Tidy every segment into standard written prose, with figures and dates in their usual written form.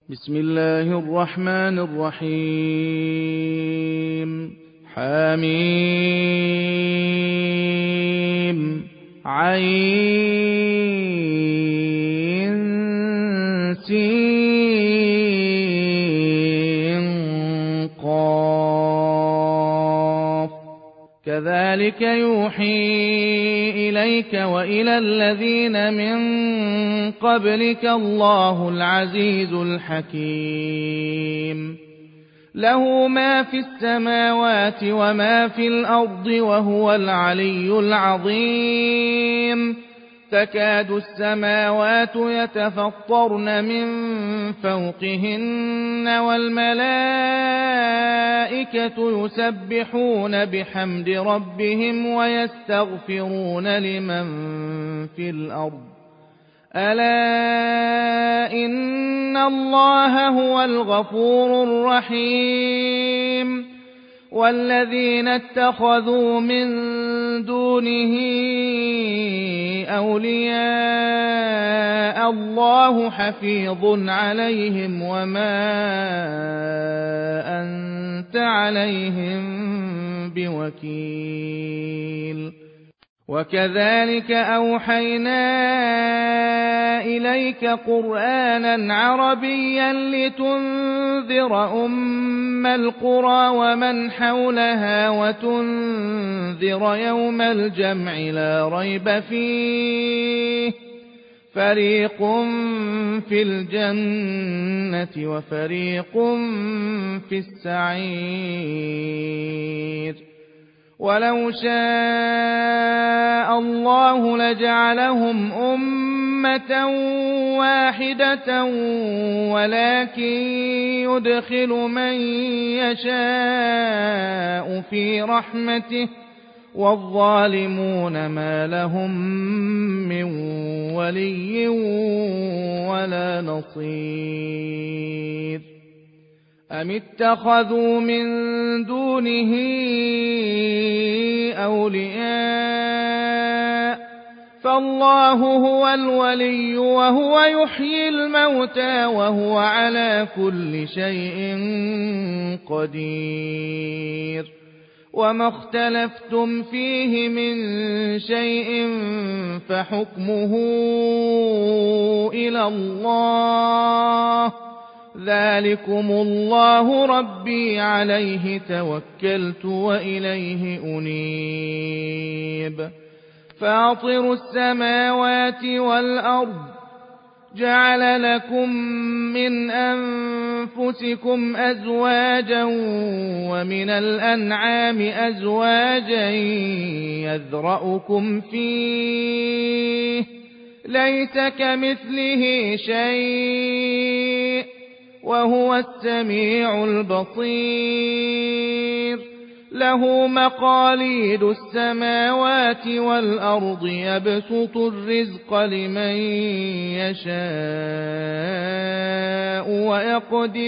بسم الله الرحمن الرحيم حميم عين سين قاف كذلك يوحي إليك وإلى الذين من قبلك الله العزيز الحكيم له ما في السماوات وما في الأرض وهو العلي العظيم تكاد السماوات يتفطرن من فوقهن والملائكة يسبحون بحمد ربهم ويستغفرون لمن في الأرض ألا إن الله هو الغفور الرحيم والذين اتخذوا من دونه أولياء الله حفيظ عليهم وما أنت عليهم بوكيل وكذلك أوحينا إليك قرآنا عربيا لتنذر أم القرى ومن حولها وتنذر يوم الجمع لا ريب فيه فريق في الجنة وفريق في السعير ولو شاء الله لجعلهم أمة واحدة ولكن يدخل من يشاء في رحمته والظالمون ما لهم من ولي ولا نصير أم اتخذوا من دونه أولياء فالله هو الولي وهو يحيي الموتى وهو على كل شيء قدير وما اختلفتم فيه من شيء فحكمه إلى الله ذلكم الله ربي عليه توكلت وإليه أنيب فاطر السماوات والأرض جعل لكم من أنفسكم أزواجا ومن الأنعام أزواجا يذرأكم فيه ليس كمثله شيء وهو السميع البصير له مقاليد السماوات والأرض يبسط الرزق لمن يشاء ويقدر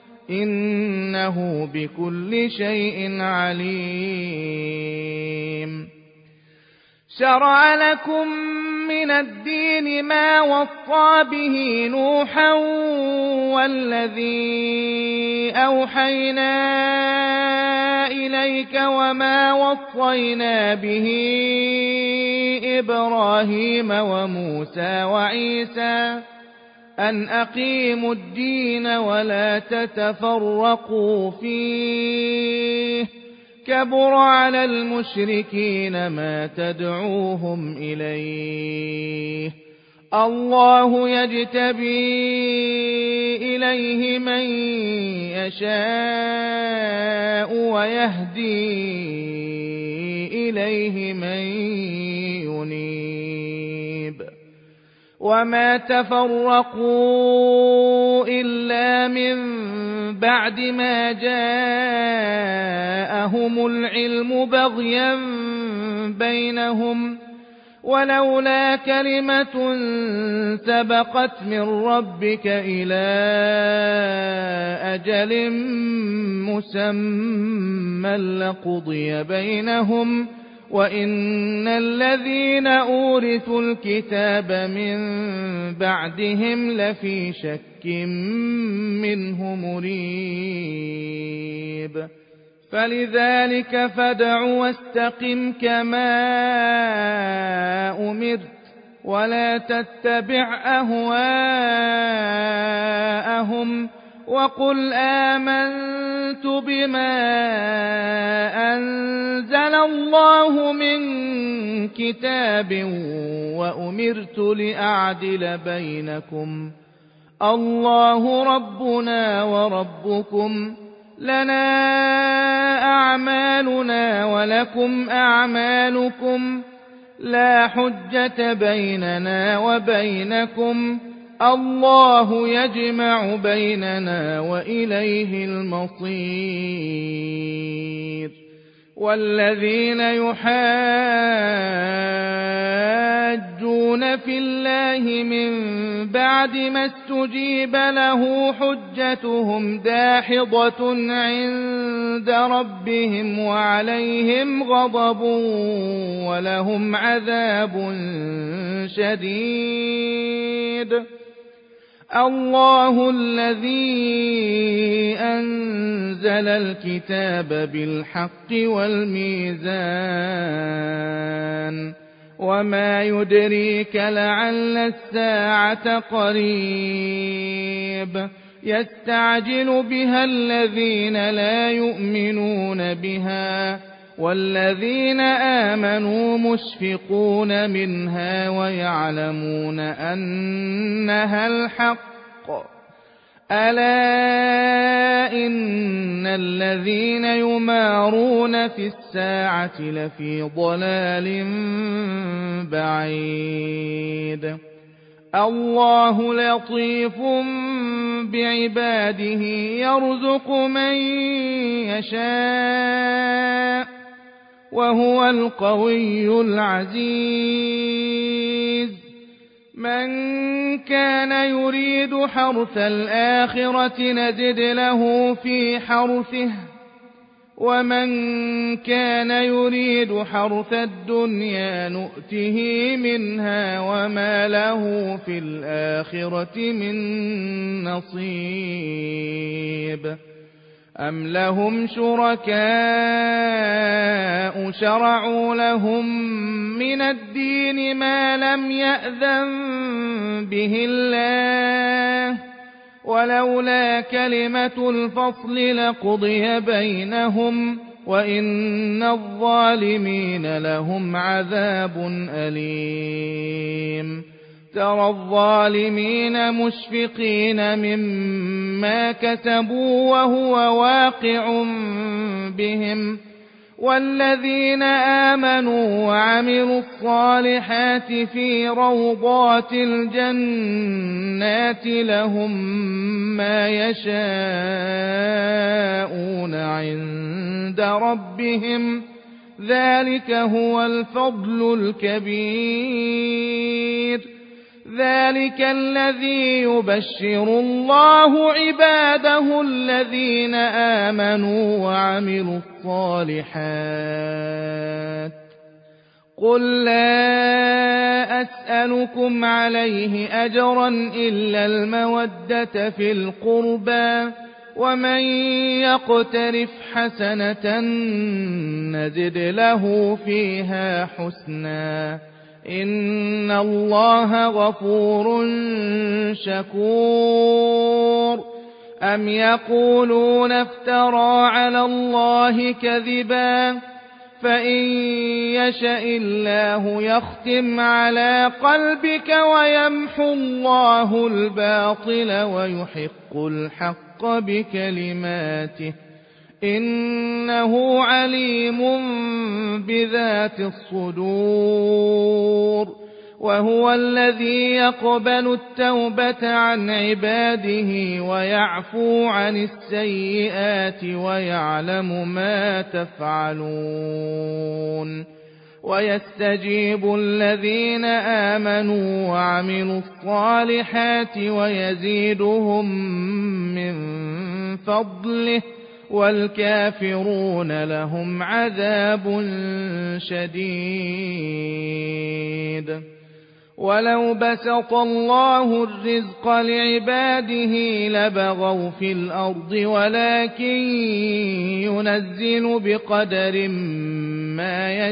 إنه بكل شيء عليم شرع لكم من الدين ما وصى به نوحا والذي أوحينا إليك وما وصينا به إبراهيم وموسى وعيسى أن أقيموا الدين ولا تتفرقوا فيه كبر على المشركين ما تدعوهم إليه الله يجتبي إليه من يشاء ويهدي إليه من ينيب وما تفرقوا إلا من بعد ما جاءهم العلم بغيا بينهم ولولا كلمة سبقت من ربك إلى أجل مسمى لقضي بينهم وإن الذين أورثوا الكتاب من بعدهم لفي شك منه مريب فلذلك فادع واستقم كما أمرت ولا تتبع أهواءهم وقل آمنت بما أنزل الله من كتاب وأمرت لأعدل بينكم الله ربنا وربكم لنا أعمالنا ولكم أعمالكم لا حجة بيننا وبينكم الله يجمع بيننا وإليه المصير والذين يحاجون في الله من بعد ما استجيب له حجتهم داحضة عند ربهم وعليهم غضب ولهم عذاب شديد الله الذي أنزل الكتاب بالحق والميزان وما يدريك لعل الساعة قريب يستعجل بها الذين لا يؤمنون بها والذين آمنوا مشفقون منها ويعلمون أنها الحق ألا إن الذين يمارون في الساعة لفي ضلال بعيد الله لطيف بعباده يرزق من يشاء وهو القوي العزيز من كان يريد حرث الآخرة نزد له في حرثه ومن كان يريد حرث الدنيا نؤته منها وما له في الآخرة من نصيب أم لهم شركاء شرعوا لهم من الدين ما لم يأذن به الله ولولا كلمة الفصل لقضي بينهم وإن الظالمين لهم عذاب أليم ترى الظالمين مشفقين مما كسبوا وهو واقع بهم والذين آمنوا وعملوا الصالحات في روضات الجنات لهم ما يشاءون عند ربهم ذلك هو الفضل الكبير ذلك الذي يبشر الله عباده الذين آمنوا وعملوا الصالحات قل لا أسألكم عليه أجرا إلا المودة في القربى ومن يقترف حسنة نزد له فيها حسنا إن الله غفور شكور أم يقولون افترى على الله كذبا فإن يشأ الله يختم على قلبك ويمحو الله الباطل ويحق الحق بكلماته إنه عليم بذات الصدور وهو الذي يقبل التوبة عن عباده ويعفو عن السيئات ويعلم ما تفعلون ويستجيب الذين آمنوا وعملوا الصالحات ويزيدهم من فضله والكافرون لهم عذاب شديد ولو بسط الله الرزق لعباده لبغوا في الأرض ولكن ينزل بقدر ما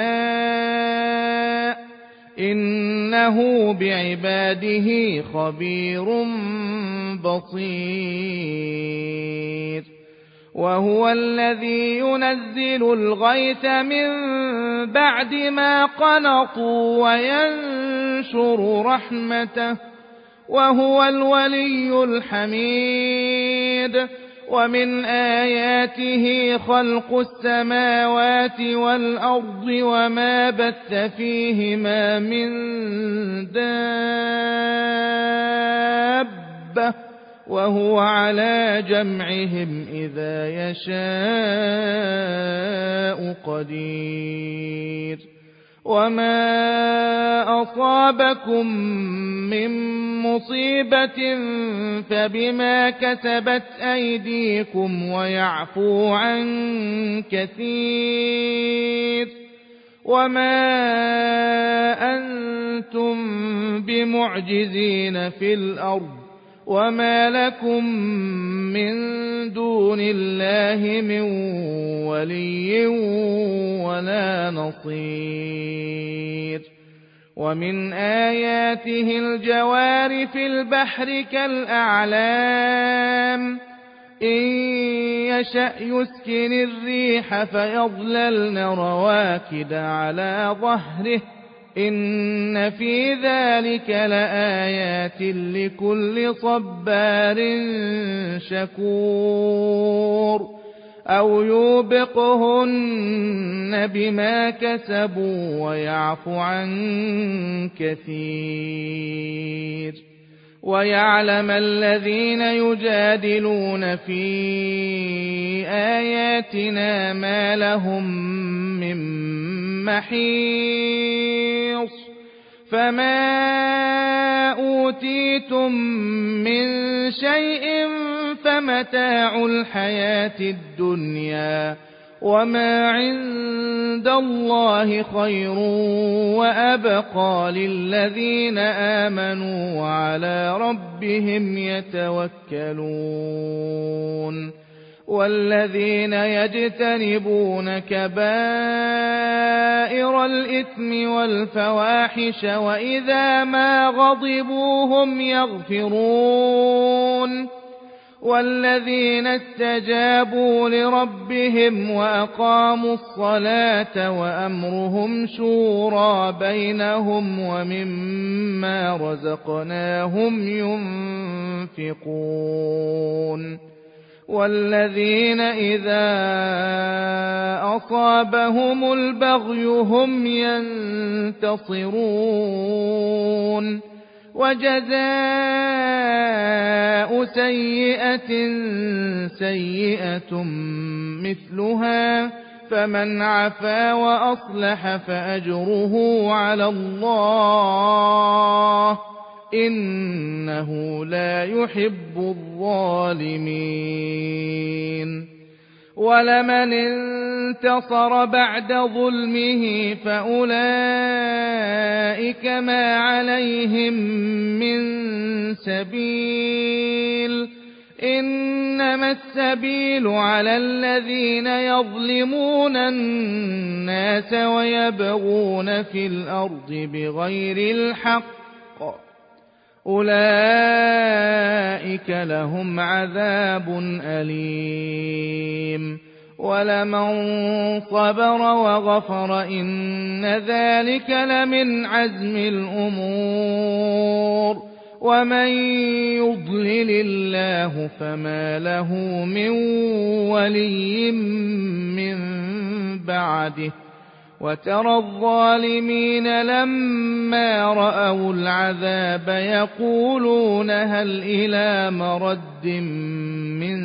يشاء إنه بعباده خبير بصير وهو الذي ينزل الغيث من بعد ما قنطوا وينشر رحمته وهو الولي الحميد ومن آياته خلق السماوات والأرض وما بث فيهما من دابة وهو على جمعهم إذا يشاء قدير وما أصابكم من مصيبة فبما كسبت أيديكم ويعفو عن كثير وما أنتم بمعجزين في الأرض وما لكم من دون الله من ولي ولا نصير ومن آياته الجوار في البحر كالأعلام إن يشأ يسكن الريح فيظللن رواكد على ظهره إن في ذلك لآيات لكل صبار شكور أو يوبقهن بما كسبوا ويعفو عن كثير ويعلم الذين يجادلون في آياتنا ما لهم من محيص فما أوتيتم من شيء فمتاع الحياة الدنيا وما عند الله خير وأبقى للذين آمنوا وعلى ربهم يتوكلون والذين يجتنبون كبائر الإثم والفواحش وإذا ما غضبوا هم يغفرون والذين استجابوا لربهم وأقاموا الصلاة وأمرهم شورى بينهم ومما رزقناهم ينفقون والذين إذا أصابهم البغي هم ينتصرون وجزاء سيئة سيئة مثلها فمن عفا وأصلح فأجره على الله إنه لا يحب الظالمين ولمن انتصر بعد ظلمه فأولئك ما عليهم من سبيل إنما السبيل على الذين يظلمون الناس ويبغون في الأرض بغير الحق أولئك لهم عذاب أليم ولمن صبر وغفر إن ذلك لمن عزم الأمور ومن يضلل الله فما له من ولي من بعده وترى الظالمين لما رأوا العذاب يقولون هل إلى مرد من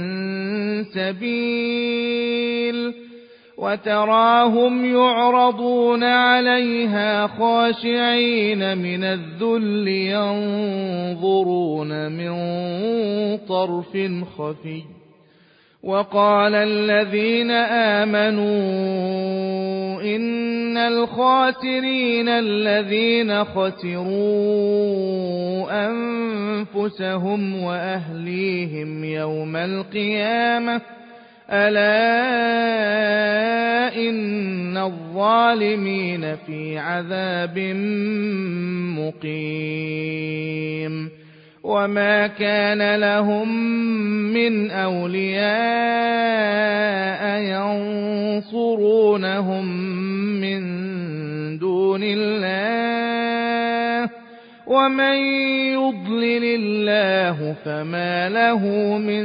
سبيل وتراهم يعرضون عليها خاشعين من الذل ينظرون من طرف خفي وقال الذين آمنوا إن الخاسرين الذين خسروا أنفسهم وأهليهم يوم القيامة ألا إن الظالمين في عذاب مقيم وما كان لهم من أولياء ينصرونهم من دون الله ومن يضلل الله فما له من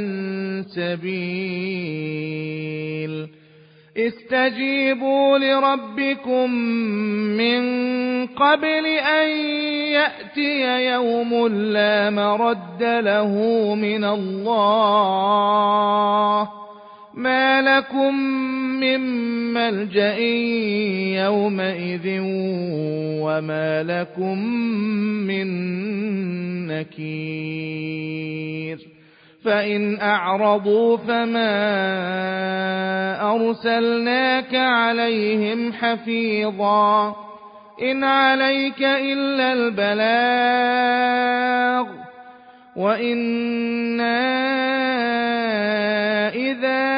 سبيل استجيبوا لربكم من قبل أن يأتي يوم لا مرد له من الله ما لكم من ملجأ يومئذ وما لكم من نكير فإن أعرضوا فما أرسلناك عليهم حفيظا إن عليك إلا البلاغ وإنا إذا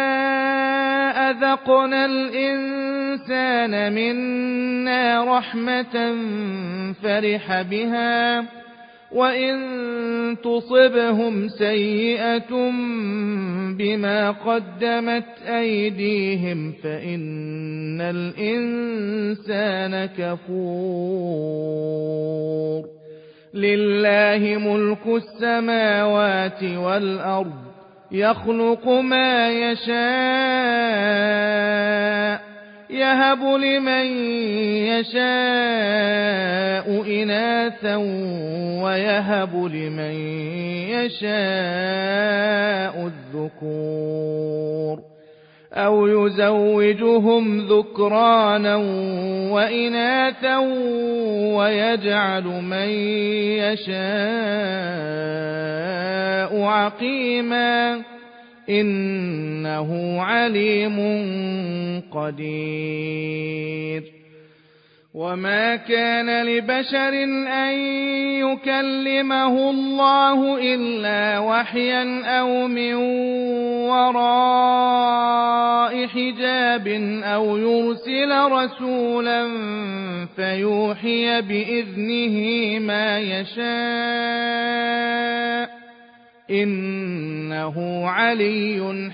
أذقنا الإنسان منا رحمة فرح بها وإن تصبهم سيئة بما قدمت أيديهم فإن الإنسان كفور لله ملك السماوات والأرض يخلق ما يشاء يهب لمن يشاء إناثا ويهب لمن يشاء الذكور أو يزوجهم ذكرانا وإناثا ويجعل من يشاء عقيما إنه عليم قدير وما كان لبشر أن يكلمه الله إلا وحيا أو من وراء حجاب أو يرسل رسولا فيوحي بإذنه ما يشاء إنه علي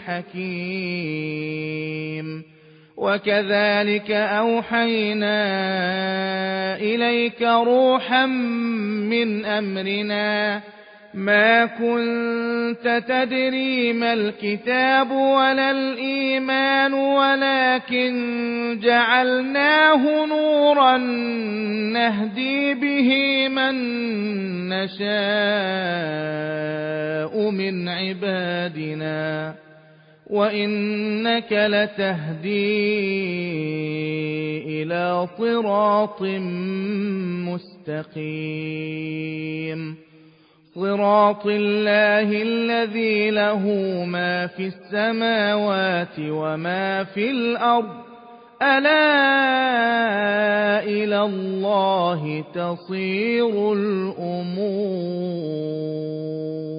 حكيم وكذلك أوحينا إليك روحا من أمرنا ما كنت تدري ما الكتاب ولا الإيمان ولكن جعلناه نورا نهدي به من نشاء من عبادنا وإنك لتهدي إلى صراط مستقيم صراط الله الذي له ما في السماوات وما في الأرض ألا إلى الله تصير الأمور